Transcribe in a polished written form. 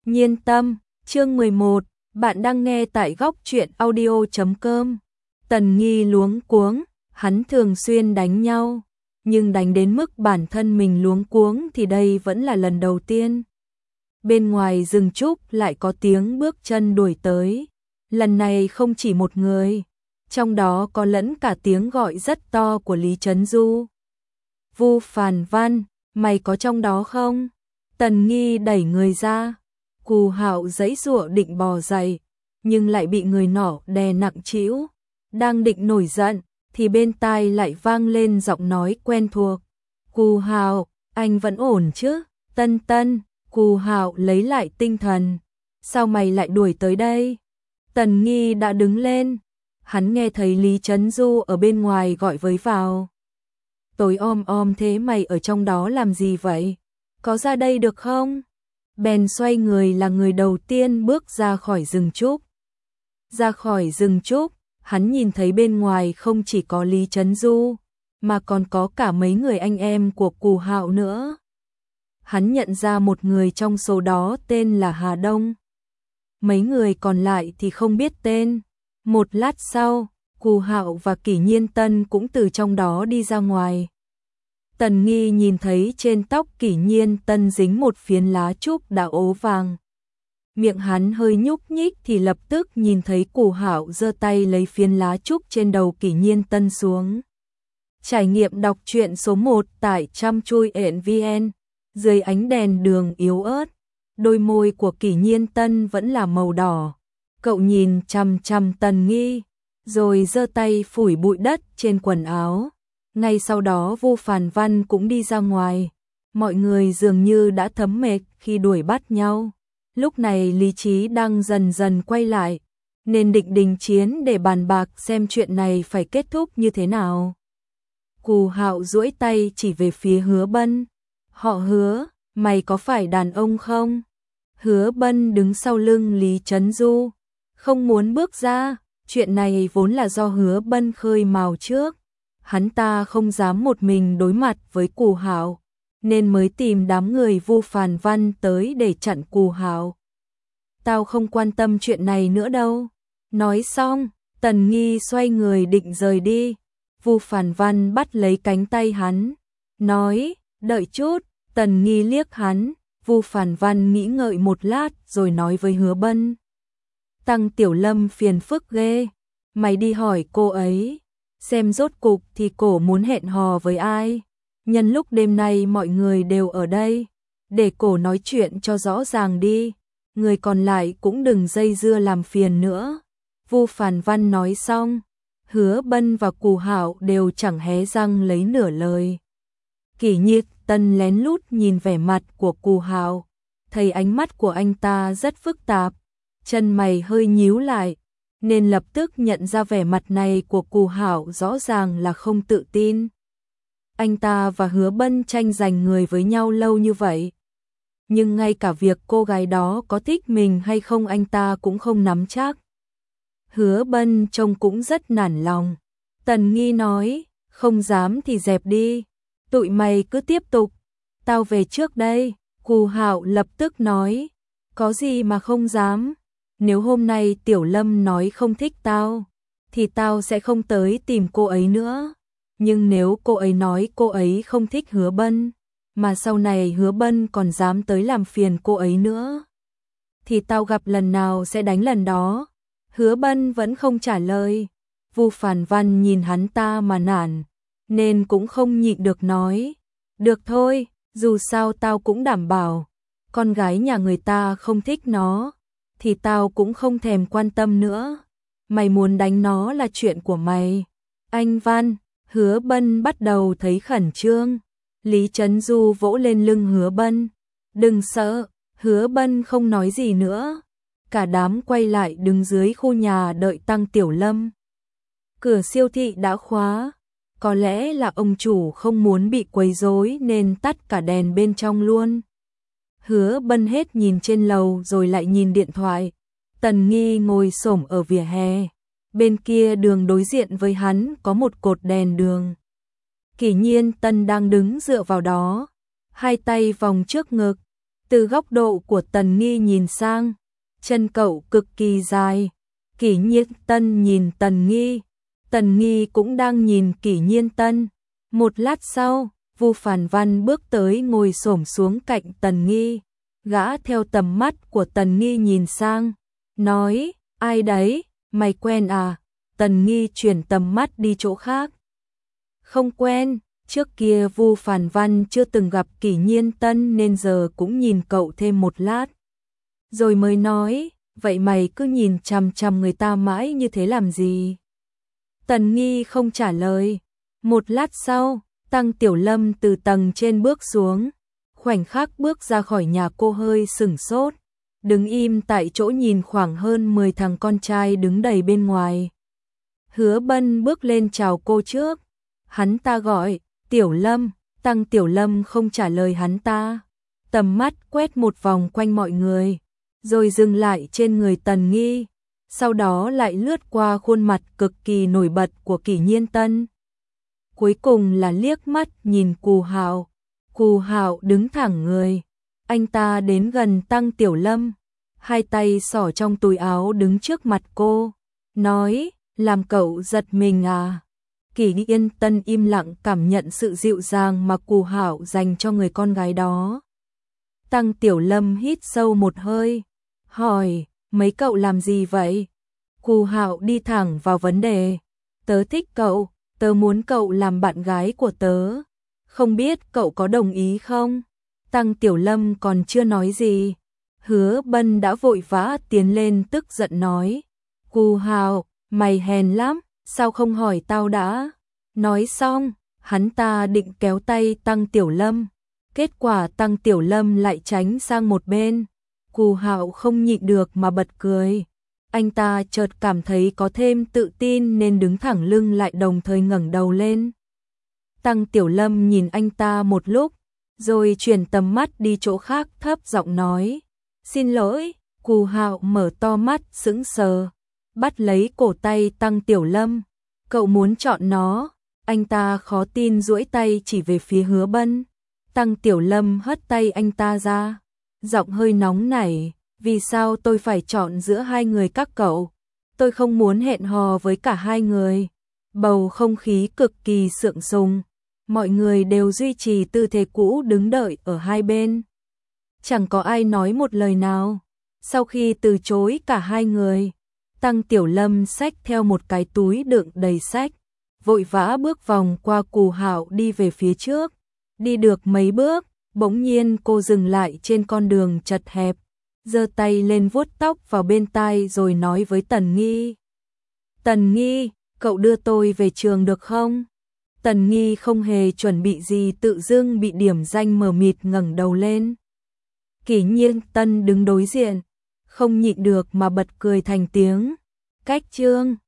Nhiên tâm, chương 11, bạn đang nghe tại góc truyện audio.com. Tần Nghi luống cuống, hắn thường xuyên đánh nhau, nhưng đánh đến mức bản thân mình luống cuống thì đây vẫn là lần đầu tiên. Bên ngoài rừng trúc lại có tiếng bước chân đuổi tới, lần này không chỉ một người, trong đó có lẫn cả tiếng gọi rất to của Lý Chấn Du. Vu Phàn Văn, mày có trong đó không? Tần Nghi đẩy người ra. Cù Hạo giãy giụa định bò dậy, nhưng lại bị người nọ đè nặng trĩu. Đang định nổi giận, thì bên tai lại vang lên giọng nói quen thuộc. Cù Hạo, anh vẫn ổn chứ? Tân Tân, Cù Hạo lấy lại tinh thần. Sao mày lại đuổi tới đây? Tần Nghi đã đứng lên. Hắn nghe thấy Lý Chấn Du ở bên ngoài gọi với vào. Tối om thế mày ở trong đó làm gì vậy? Có ra đây được không? Bèn xoay người là người đầu tiên bước ra khỏi rừng trúc. Ra khỏi rừng trúc, hắn nhìn thấy bên ngoài không chỉ có Lý Chấn Du, mà còn có cả mấy người anh em của Cù Hạo nữa. Hắn nhận ra một người trong số đó tên là Hà Đông. Mấy người còn lại thì không biết tên. Một lát sau, Cù Hạo và Kỷ Nhiên Tân cũng từ trong đó đi ra ngoài. Tần Nghi nhìn thấy trên tóc Kỷ Nhiên Tân dính một phiến lá trúc đã ố vàng. Miệng hắn hơi nhúc nhích thì lập tức nhìn thấy Cù Hạo giơ tay lấy phiến lá trúc trên đầu Kỷ Nhiên Tân xuống. Trải nghiệm đọc truyện số 1 tại ChamChuiEn.vn. Dưới ánh đèn đường yếu ớt, đôi môi của Kỷ Nhiên Tân vẫn là màu đỏ. Cậu nhìn chằm chằm Tần Nghi, rồi giơ tay phủi bụi đất trên quần áo. Ngay sau đó Vu Phàn Văn cũng đi ra ngoài. Mọi người dường như đã thấm mệt khi đuổi bắt nhau. Lúc này lý trí đang dần dần quay lại, nên định đình chiến để bàn bạc xem chuyện này phải kết thúc như thế nào. Cù Hạo duỗi tay chỉ về phía Hứa Bân. Họ Hứa, mày có phải đàn ông không? Hứa Bân đứng sau lưng Lý Chấn Du, không muốn bước ra. Chuyện này vốn là do Hứa Bân khơi mào trước. Hắn ta không dám một mình đối mặt với Cù Hạo, nên mới tìm đám người Vu Phàn Văn tới để chặn Cù Hạo. Tao không quan tâm chuyện này nữa đâu. Nói xong, Tần Nghi xoay người định rời đi. Vu Phàn Văn bắt lấy cánh tay hắn, nói, đợi chút. Tần Nghi liếc hắn, Vu Phàn Văn nghĩ ngợi một lát rồi nói với Hứa Bân. Tăng Tiểu Lâm phiền phức ghê, mày đi hỏi cô ấy, xem rốt cục thì cổ muốn hẹn hò với ai. Nhân lúc đêm nay mọi người đều ở đây, để cổ nói chuyện cho rõ ràng đi, người còn lại cũng đừng dây dưa làm phiền nữa. Vu Phàn Văn nói xong, Hứa Bân và Cù Hạo đều chẳng hé răng lấy nửa lời. Kỷ Nhiên Tân lén lút nhìn vẻ mặt của Cù Hạo, thấy ánh mắt của anh ta rất phức tạp, chân mày hơi nhíu lại, nên lập tức nhận ra vẻ mặt này của Cù Hạo rõ ràng là không tự tin. Anh ta và Hứa Bân tranh giành người với nhau lâu như vậy, nhưng ngay cả việc cô gái đó có thích mình hay không anh ta cũng không nắm chắc. Hứa Bân trông cũng rất nản lòng. Tần Nghi nói, không dám thì dẹp đi, tụi mày cứ tiếp tục, tao về trước đây. Cù Hạo lập tức nói, có gì mà không dám, nếu hôm nay Tiểu Lâm nói không thích tao, thì tao sẽ không tới tìm cô ấy nữa. Nhưng nếu cô ấy nói cô ấy không thích Hứa Bân, mà sau này Hứa Bân còn dám tới làm phiền cô ấy nữa, thì tao gặp lần nào sẽ đánh lần đó. Hứa Bân vẫn không trả lời. Vu Phàn Văn nhìn hắn ta mà nản, nên cũng không nhịn được nói, được thôi, dù sao tao cũng đảm bảo, con gái nhà người ta không thích nó, thì tao cũng không thèm quan tâm nữa. Mày muốn đánh nó là chuyện của mày. Anh Văn, Hứa Bân bắt đầu thấy khẩn trương. Lý Chấn Du vỗ lên lưng Hứa Bân. Đừng sợ. Hứa Bân không nói gì nữa. Cả đám quay lại đứng dưới khu nhà đợi Tăng Tiểu Lâm. Cửa siêu thị đã khóa. Có lẽ là ông chủ không muốn bị quấy rối nên tắt cả đèn bên trong luôn. Hứa Bân hết nhìn trên lầu rồi lại nhìn điện thoại. Tần Nghi ngồi xổm ở vỉa hè. Bên kia đường đối diện với hắn có một cột đèn đường. Kỷ Nhiên Tân đang đứng dựa vào đó, hai tay vòng trước ngực, Từ góc độ của Tần Nghi nhìn sang, chân cậu cực kỳ dài. Kỷ Nhiên Tân nhìn Tần Nghi cũng đang nhìn Kỷ Nhiên Tân. Một lát sau, Vu Phản Văn bước tới ngồi xổm xuống cạnh Tần Nghi. Gã theo tầm mắt của Tần Nghi nhìn sang, nói, ai đấy, mày quen à? Tần Nghi chuyển tầm mắt đi chỗ khác. Không quen, trước kia Vu Phản Văn chưa từng gặp Kỷ Nhiên Tân nên giờ cũng nhìn cậu thêm một lát. Rồi mới nói, vậy mày cứ nhìn chằm chằm người ta mãi như thế làm gì? Tần Nghi không trả lời. Một lát sau, Tăng Tiểu Lâm từ tầng trên bước xuống. Khoảnh khắc bước ra khỏi nhà cô hơi sửng sốt. Đứng im tại chỗ nhìn khoảng hơn 10 thằng con trai đứng đầy bên ngoài. Hứa Bân bước lên chào cô trước. Hắn ta gọi, Tiểu Lâm, Tăng Tiểu Lâm không trả lời hắn ta. Tầm mắt quét một vòng quanh mọi người, rồi dừng lại trên người Tần Nghi. Sau đó lại lướt qua khuôn mặt cực kỳ nổi bật của Kỷ Nhiên Tân. Cuối cùng là liếc mắt nhìn Cù Hạo. Cù Hạo đứng thẳng người. Anh ta đến gần Tăng Tiểu Lâm, hai tay xỏ trong túi áo đứng trước mặt cô, nói, làm cậu giật mình à? Kỷ Nhiên Tân im lặng cảm nhận sự dịu dàng mà Cù Hạo dành cho người con gái đó. Tăng Tiểu Lâm hít sâu một hơi, hỏi, mấy cậu làm gì vậy? Cù Hạo đi thẳng vào vấn đề, tớ thích cậu, tớ muốn cậu làm bạn gái của tớ, không biết cậu có đồng ý không? Tăng Tiểu Lâm còn chưa nói gì, Hứa Bân đã vội vã tiến lên tức giận nói, Cù Hạo, mày hèn lắm, sao không hỏi tao đã? Nói xong, hắn ta định kéo tay Tăng Tiểu Lâm, kết quả Tăng Tiểu Lâm lại tránh sang một bên. Cù Hạo không nhịn được mà bật cười. Anh ta chợt cảm thấy có thêm tự tin nên đứng thẳng lưng lại đồng thời ngẩng đầu lên. Tăng Tiểu Lâm nhìn anh ta một lúc, rồi chuyển tầm mắt đi chỗ khác thấp giọng nói, xin lỗi. Cù Hạo mở to mắt sững sờ, bắt lấy cổ tay Tăng Tiểu Lâm. Cậu muốn chọn nó? Anh ta khó tin duỗi tay chỉ về phía Hứa Bân. Tăng Tiểu Lâm hất tay anh ta ra, giọng hơi nóng nảy, vì sao tôi phải chọn giữa hai người các cậu? Tôi không muốn hẹn hò với cả hai người. Bầu không khí cực kỳ sượng sùng, mọi người đều duy trì tư thế cũ đứng đợi ở hai bên. Chẳng có ai nói một lời nào. Sau khi từ chối cả hai người, Tăng Tiểu Lâm xách theo một cái túi đựng đầy sách, vội vã bước vòng qua Cù Hạo đi về phía trước. Đi được mấy bước, bỗng nhiên cô dừng lại trên con đường chật hẹp, giơ tay lên vuốt tóc vào bên tai rồi nói với Tần Nghi. Tần Nghi, cậu đưa tôi về trường được không? Tần Nghi không hề chuẩn bị gì tự dưng bị điểm danh mờ mịt ngẩng đầu lên. Kỷ Nhiên Tân đứng đối diện, không nhịn được mà bật cười thành tiếng. Cách chương